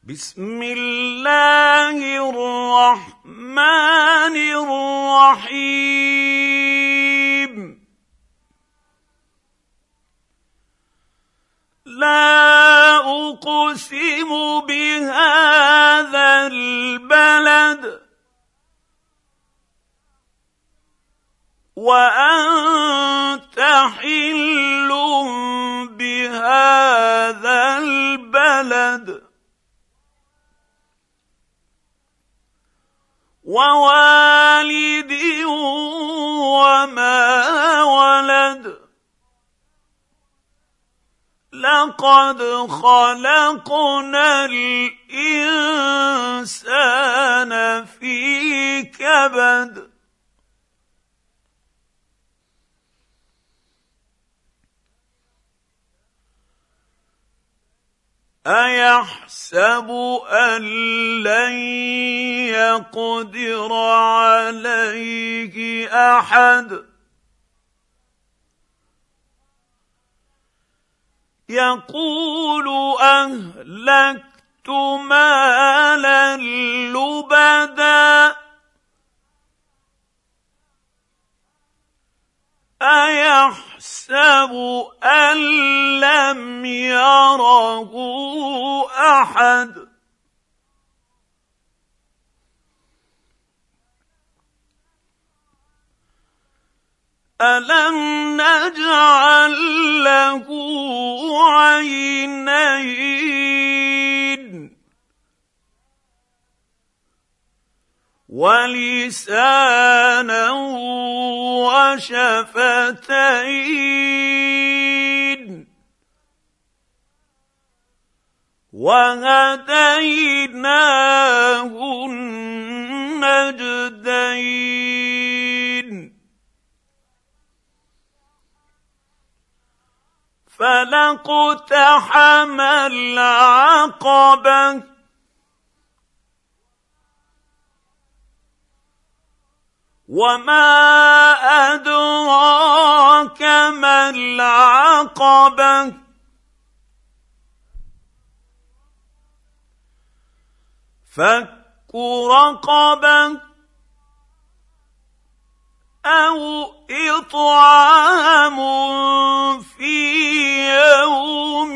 بسم الله الرحمن الرحيم. لا أقسم بهذا البلد وأنت حل بهذا البلد ووالد وما ولد. لقد خلقنا الإنسان في كبد. أيحسب أن لن يقدر عليه أحد. يقول أهلكت مالا لبدا. أيحسب أن لم يره أحد. ألم نجعل له عينين ولسانا وشفتين وهديناه النجدين. فلاقتحم العقبة وما أدراك ما العقبة. فك رقبة أو إطعام في يوم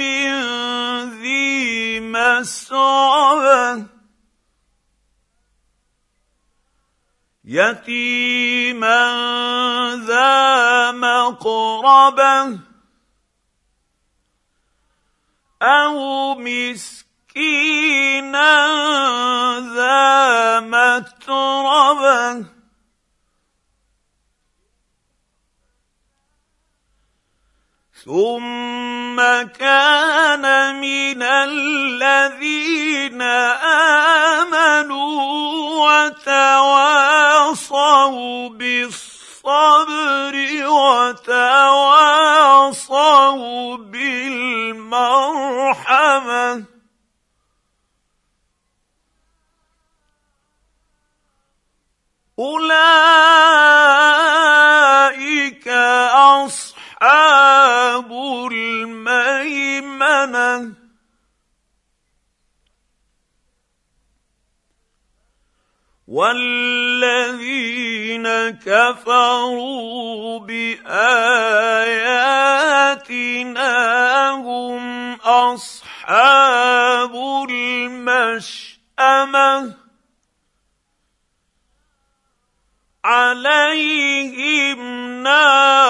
ذي مسغبة يتيما ذا مقربة أو مسكينا ذا متربة ثم كان من الذين آمنوا وتواصوا بالصبر وتواصوا بالمرحمة. أولئك أصحاب الميمنة. والذين كفروا بآياتنا هم أصحاب المشأمة عليهم نار